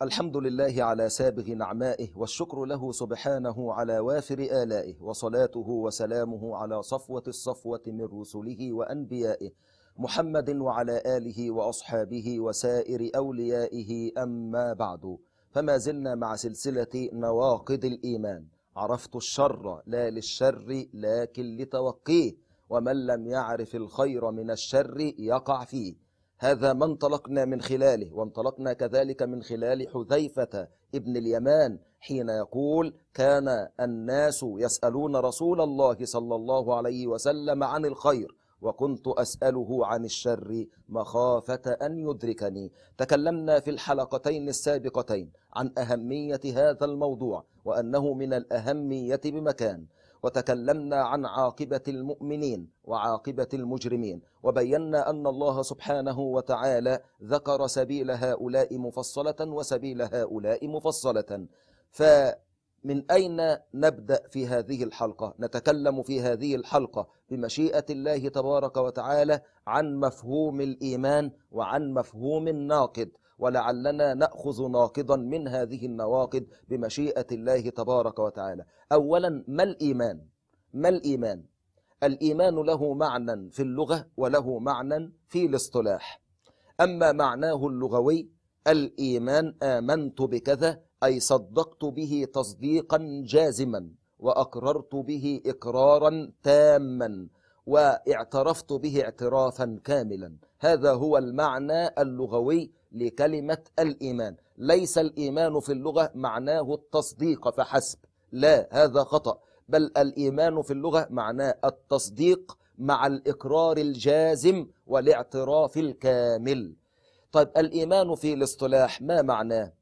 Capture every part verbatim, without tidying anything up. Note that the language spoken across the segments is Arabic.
الحمد لله على سابغ نعمائه، والشكر له سبحانه على وافر آلائه، وصلاته وسلامه على صفوة الصفوة من رسله وأنبيائه محمد وعلى آله وأصحابه وسائر أوليائه، أما بعد. فما زلنا مع سلسلة نواقض الإيمان. عرفت الشر لا للشر لكن لتوقيه، ومن لم يعرف الخير من الشر يقع فيه. هذا ما انطلقنا من خلاله، وانطلقنا كذلك من خلال حذيفة ابن اليمان حين يقول: كان الناس يسألون رسول الله صلى الله عليه وسلم عن الخير، وكنت أسأله عن الشر مخافة أن يدركني. تكلمنا في الحلقتين السابقتين عن أهمية هذا الموضوع، وأنه من الأهمية بمكان، وتكلمنا عن عاقبة المؤمنين وعاقبة المجرمين، وبينا أن الله سبحانه وتعالى ذكر سبيل هؤلاء مفصلة وسبيل هؤلاء مفصلة. فمن أين نبدأ في هذه الحلقة؟ نتكلم في هذه الحلقة بمشيئة الله تبارك وتعالى عن مفهوم الإيمان وعن مفهوم الناقض، ولعلنا نأخذ ناقضا من هذه النواقض بمشيئة الله تبارك وتعالى. أولا، ما الإيمان؟ ما الإيمان؟ الإيمان له معنى في اللغة وله معنى في الاصطلاح. أما معناه اللغوي: الإيمان آمنت بكذا، أي صدقت به تصديقا جازما، وأقررت به إقرارا تاما، واعترفت به اعترافا كاملا. هذا هو المعنى اللغوي لكلمة الإيمان. ليس الإيمان في اللغة معناه التصديق فحسب، لا، هذا خطأ، بل الإيمان في اللغة معناه التصديق مع الإقرار الجازم والاعتراف الكامل. طيب، الإيمان في الاصطلاح ما معناه؟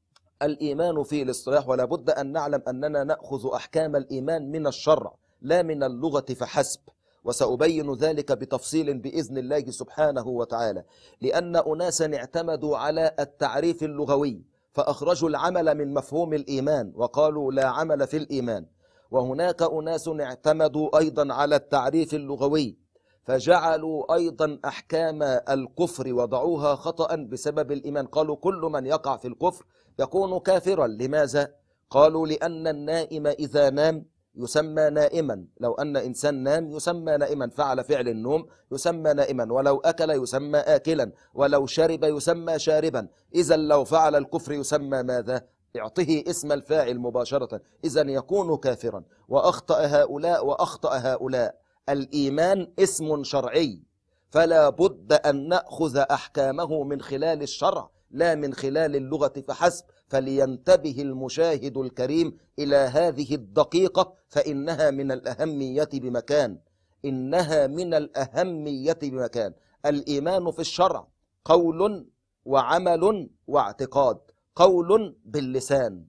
الإيمان في الاصطلاح، ولا بد أن نعلم أننا نأخذ أحكام الإيمان من الشرع لا من اللغة فحسب، وسأبين ذلك بتفصيل بإذن الله سبحانه وتعالى. لأن أناسا اعتمدوا على التعريف اللغوي فأخرجوا العمل من مفهوم الإيمان وقالوا لا عمل في الإيمان، وهناك أناس اعتمدوا أيضا على التعريف اللغوي فجعلوا أيضا أحكام الكفر وضعوها خطأ بسبب الإيمان. قالوا كل من يقع في الكفر يكون كافرا. لماذا؟ قالوا لأن النائم إذا نام يسمى نائما، لو أن إنسان نام يسمى نائما، فعل فعل النوم يسمى نائما، ولو أكل يسمى آكلا، ولو شرب يسمى شاربا. إذا لو فعل الكفر يسمى ماذا؟ يعطيه اسم الفاعل مباشرة، إذا يكون كافرا. وأخطأ هؤلاء وأخطأ هؤلاء. الإيمان اسم شرعي، فلا بد أن نأخذ أحكامه من خلال الشرع لا من خلال اللغة فحسب. فلينتبه المشاهد الكريم إلى هذه الدقيقة، فإنها من الأهمية بمكان، إنها من الأهمية بمكان. الإيمان في الشرع قول وعمل واعتقاد. قول باللسان،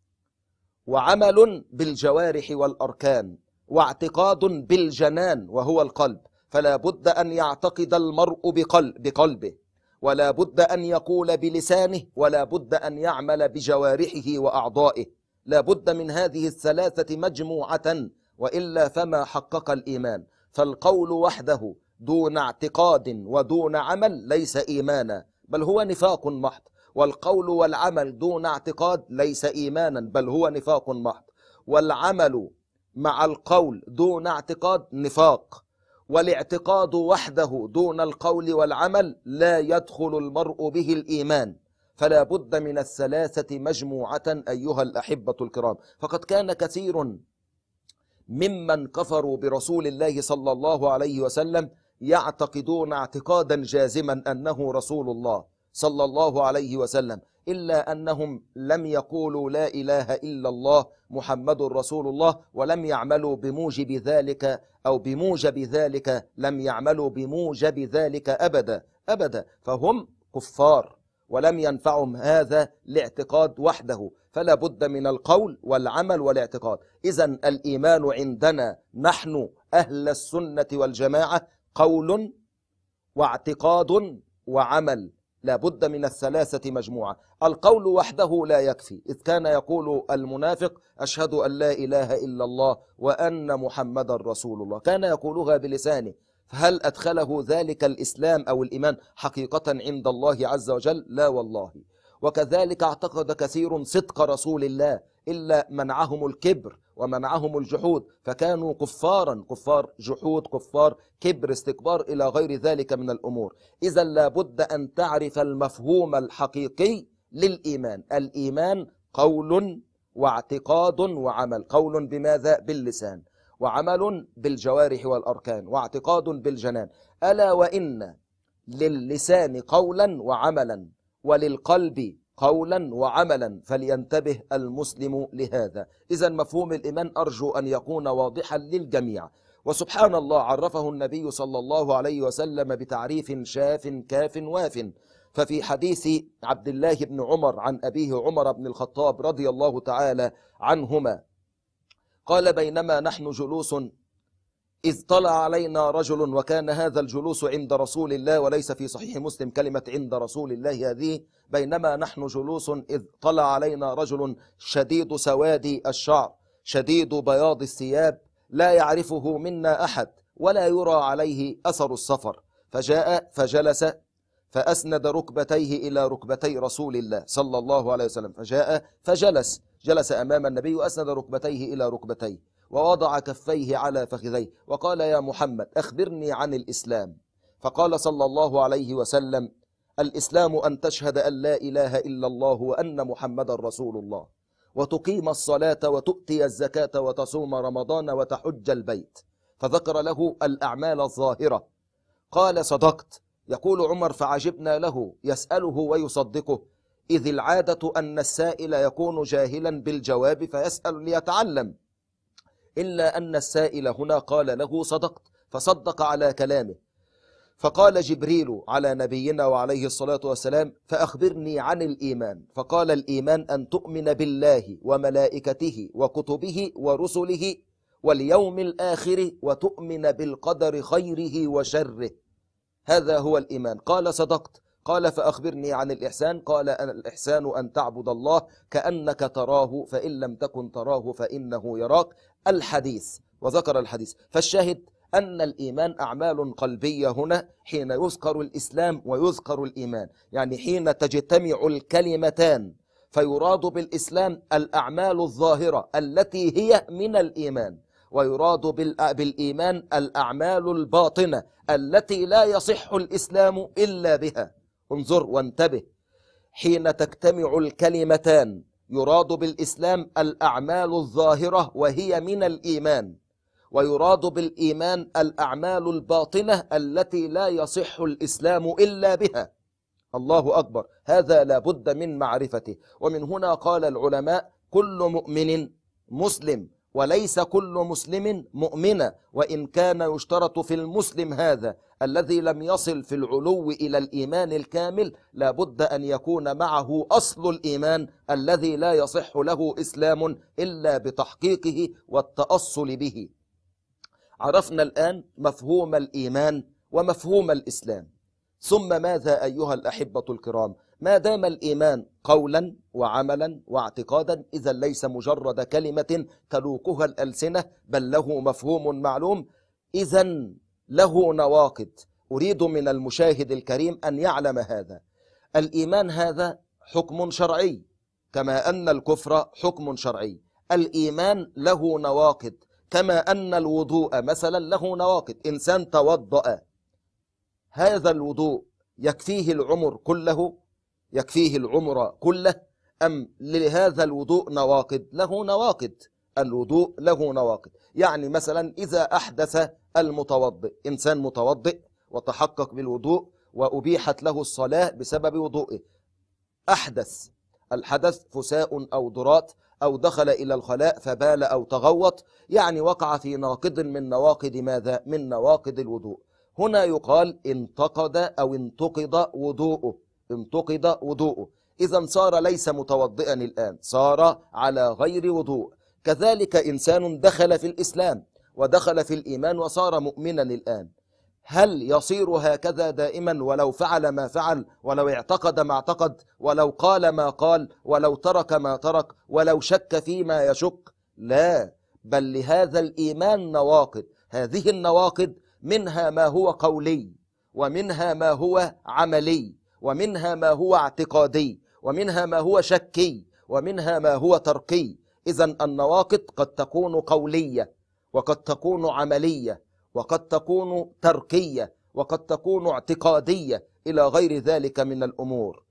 وعمل بالجوارح والأركان، واعتقاد بالجنان وهو القلب. فلا بد أن يعتقد المرء بقلب بقلبه، ولا بد أن يقول بلسانه، ولا بد أن يعمل بجوارحه وأعضائه. لا بد من هذه الثلاثة مجموعة، وإلا فما حقق الإيمان. فالقول وحده دون اعتقاد ودون عمل ليس إيمانا، بل هو نفاق محض. والقول والعمل دون اعتقاد ليس إيمانا، بل هو نفاق محض. والعمل مع القول دون اعتقاد نفاق. والاعتقاد وحده دون القول والعمل لا يدخل المرء به الإيمان. فلا بد من الثلاثة مجموعة أيها الأحبة الكرام. فقد كان كثير ممن كفروا برسول الله صلى الله عليه وسلم يعتقدون اعتقادا جازما أنه رسول الله صلى الله عليه وسلم، إلا أنهم لم يقولوا لا إله إلا الله محمد رسول الله، ولم يعملوا بموجب ذلك، أو بموجب ذلك لم يعملوا بموجب ذلك أبدا أبدا. فهم كفار ولم ينفعهم هذا الاعتقاد وحده. فلا بد من القول والعمل والاعتقاد. إذن الإيمان عندنا نحن أهل السنة والجماعة قول واعتقاد وعمل، لا بد من الثلاثة مجموعة. القول وحده لا يكفي، إذ كان يقول المنافق أشهد أن لا إله إلا الله وأن محمد رسول الله، كان يقولها بلسانه، فهل أدخله ذلك الإسلام أو الإيمان حقيقة عند الله عز وجل؟ لا والله. وكذلك اعتقد كثير صدق رسول الله، إلا منعهم الكبر ومنعهم الجحود، فكانوا كفارا، كفار جحود، كفار كبر، استكبار، إلى غير ذلك من الأمور. إذا لابد أن تعرف المفهوم الحقيقي للإيمان. الإيمان قول واعتقاد وعمل. قول بماذا؟ باللسان، وعمل بالجوارح والأركان، واعتقاد بالجنان. ألا وإن للسان قولا وعملا، وللقلب قولا وعملا، فلينتبه المسلم لهذا. إذا مفهوم الإيمان أرجو أن يكون واضحا للجميع. وسبحان الله عرفه النبي صلى الله عليه وسلم بتعريف شاف كاف واف. ففي حديث عبد الله بن عمر عن أبيه عمر بن الخطاب رضي الله تعالى عنهما قال: بينما نحن جلوس إذ طلع علينا رجل، وكان هذا الجلوس عند رسول الله، وليس في صحيح مسلم كلمة عند رسول الله هذه. بينما نحن جلوس إذ طلع علينا رجل شديد سواد الشعر شديد بياض الثياب، لا يعرفه منا أحد، ولا يرى عليه أثر السفر، فجاء فجلس فأسند ركبتيه إلى ركبتي رسول الله صلى الله عليه وسلم. فجاء فجلس جلس أمام النبي وأسند ركبتيه إلى ركبتيه، ووضع كفيه على فخذيه، وقال: يا محمد أخبرني عن الإسلام. فقال صلى الله عليه وسلم: الإسلام أن تشهد أن لا إله إلا الله وأن محمد رسول الله، وتقيم الصلاة وتؤتي الزكاة وتصوم رمضان وتحج البيت. فذكر له الأعمال الظاهرة. قال: صدقت. يقول عمر: فعجبنا له يسأله ويصدقه، إذ العادة أن السائل يكون جاهلا بالجواب فيسأل ليتعلم، إلا أن السائل هنا قال له: صدقت، فصدق على كلامه. فقال جبريل على نبينا وعليه الصلاة والسلام: فأخبرني عن الإيمان. فقال: الإيمان أن تؤمن بالله وملائكته وكتبه ورسله واليوم الآخر، وتؤمن بالقدر خيره وشره. هذا هو الإيمان. قال: صدقت. قال: فأخبرني عن الإحسان. قال: الإحسان أن تعبد الله كأنك تراه، فإن لم تكن تراه فإنه يراك. الحديث، وذكر الحديث. فالشاهد أن الإيمان أعمال قلبية هنا حين يذكر الإسلام ويذكر الإيمان، يعني حين تجتمع الكلمتان فيراد بالإسلام الأعمال الظاهرة التي هي من الإيمان، ويراد بالإيمان الأعمال الباطنة التي لا يصح الإسلام إلا بها. انظر وانتبه، حين تجتمع الكلمتان يراد بالإسلام الأعمال الظاهرة وهي من الإيمان، ويراد بالإيمان الأعمال الباطنة التي لا يصح الإسلام إلا بها. الله أكبر، هذا لا بد من معرفته. ومن هنا قال العلماء: كل مؤمن مسلم، وليس كل مسلم مؤمنا، وإن كان يشترط في المسلم هذا الذي لم يصل في العلو إلى الإيمان الكامل لا بد أن يكون معه أصل الإيمان الذي لا يصح له إسلام إلا بتحقيقه والتأصل به. عرفنا الآن مفهوم الإيمان ومفهوم الإسلام. ثم ماذا أيها الأحبة الكرام؟ ما دام الإيمان قولا وعملا واعتقادا، إذا ليس مجرد كلمة تلوكها الألسنة، بل له مفهوم معلوم، إذا له نواقض. أريد من المشاهد الكريم أن يعلم هذا. الإيمان هذا حكم شرعي، كما أن الكفر حكم شرعي. الإيمان له نواقض، كما أن الوضوء مثلا له نواقض. إنسان توضأ، هذا الوضوء يكفيه العمر كله؟ يكفيه العمر كله؟ أم لهذا الوضوء نواقض؟ له نواقض. الوضوء له نواقض. يعني مثلا إذا أحدث المتوضئ، إنسان متوضئ وتحقق بالوضوء وأبيحت له الصلاة بسبب وضوئه، أحدث، الحدث فساء أو ضرات، أو دخل إلى الخلاء فبال أو تغوط، يعني وقع في ناقض من نواقض ماذا؟ من نواقض الوضوء. هنا يقال انتقد أو انتقض وضوءه، انتقض وضوءه، إذا صار ليس متوضئا الآن، صار على غير وضوء. كذلك إنسان دخل في الإسلام ودخل في الإيمان وصار مؤمنا الآن، هل يصير هكذا دائما ولو فعل ما فعل، ولو اعتقد ما اعتقد، ولو قال ما قال، ولو ترك ما ترك، ولو شك فيما يشك؟ لا، بل لهذا الإيمان نواقض. هذه النواقض منها ما هو قولي، ومنها ما هو عملي، ومنها ما هو اعتقادي، ومنها ما هو شكي، ومنها ما هو تركي. إذن النواقض قد تكون قولية، وقد تكون عملية، وقد تكون تركية، وقد تكون اعتقادية، إلى غير ذلك من الأمور.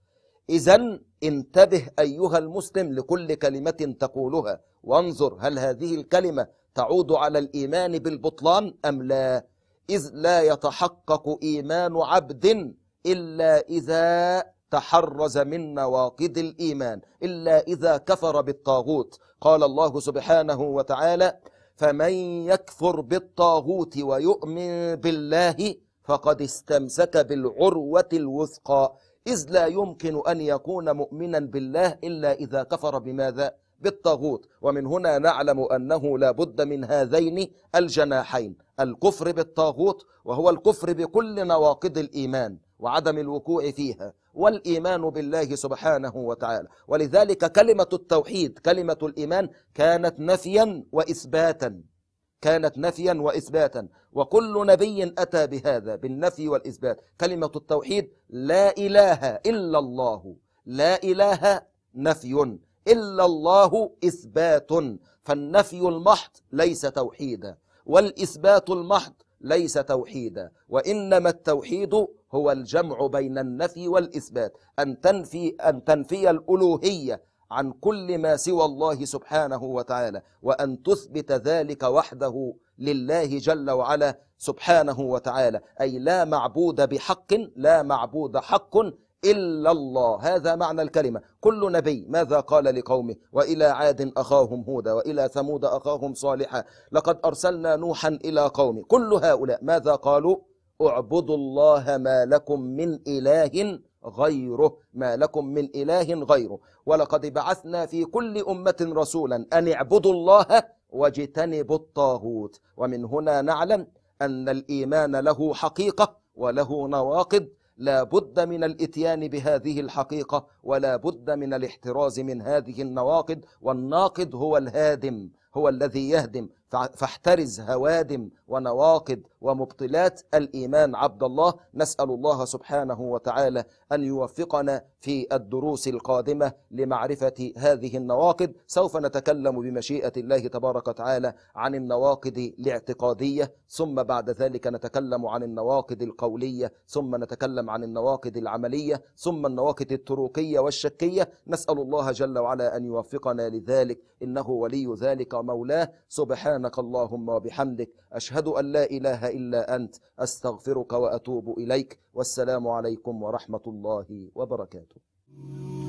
إذن انتبه أيها المسلم لكل كلمة تقولها، وانظر هل هذه الكلمة تعود على الإيمان بالبطلان أم لا، إذ لا يتحقق إيمان عبد إلا إذا تحرز من نواقض الإيمان، إلا إذا كفر بالطاغوت. قال الله سبحانه وتعالى: فمن يكفر بالطاغوت ويؤمن بالله فقد استمسك بالعروة الوثقى. إذ لا يمكن أن يكون مؤمنا بالله إلا إذا كفر بماذا؟ بالطاغوت. ومن هنا نعلم أنه لا بد من هذين الجناحين: الكفر بالطاغوت، وهو الكفر بكل نواقض الإيمان وعدم الوقوع فيها، والإيمان بالله سبحانه وتعالى. ولذلك كلمة التوحيد، كلمة الإيمان، كانت نفيا وإثباتا، كانت نفيا وإثباتا، وكل نبي أتى بهذا، بالنفي والإثبات. كلمة التوحيد: لا إله إلا الله، لا إله نفي، إلا الله إثبات. فالنفي المحض ليس توحيدا، والإثبات المحض ليس توحيدا، وإنما التوحيد هو الجمع بين النفي والإثبات، أن تنفي, أن تنفي الألوهية عن كل ما سوى الله سبحانه وتعالى، وأن تثبت ذلك وحده لله جل وعلا سبحانه وتعالى، أي لا معبود بحق، لا معبود حق إلا الله. هذا معنى الكلمة. كل نبي ماذا قال لقومه؟ وإلى عاد أخاهم هودا، وإلى ثمود أخاهم صالحا، لقد أرسلنا نوحا إلى قومه. كل هؤلاء ماذا قالوا؟ اعبدوا الله ما لكم من إله غيره، ما لكم من إله غيره. ولقد بعثنا في كل أمة رسولا أن اعبدوا الله واجتنبوا الطاغوت. ومن هنا نعلم أن الإيمان له حقيقة وله نواقض، لا بد من الاتيان بهذه الحقيقة، ولا بد من الاحتراز من هذه النواقض. والناقض هو الهادم، هو الذي يهدم، فاحترز هوادم ونواقض ومبطلات الإيمان عبد الله. نسأل الله سبحانه وتعالى أن يوفقنا في الدروس القادمة لمعرفة هذه النواقض. سوف نتكلم بمشيئة الله تبارك وتعالى عن النواقض الاعتقادية، ثم بعد ذلك نتكلم عن النواقض القولية، ثم نتكلم عن النواقض العملية، ثم النواقض التروكية والشكية. نسأل الله جل وعلا أن يوفقنا لذلك، إنه ولي ذلك مولاه. سبحانك اللهم وبحمدك، أشهد أن لا إله إلا أنت، أستغفرك وأتوب إليك. والسلام عليكم ورحمة الله وبركاته.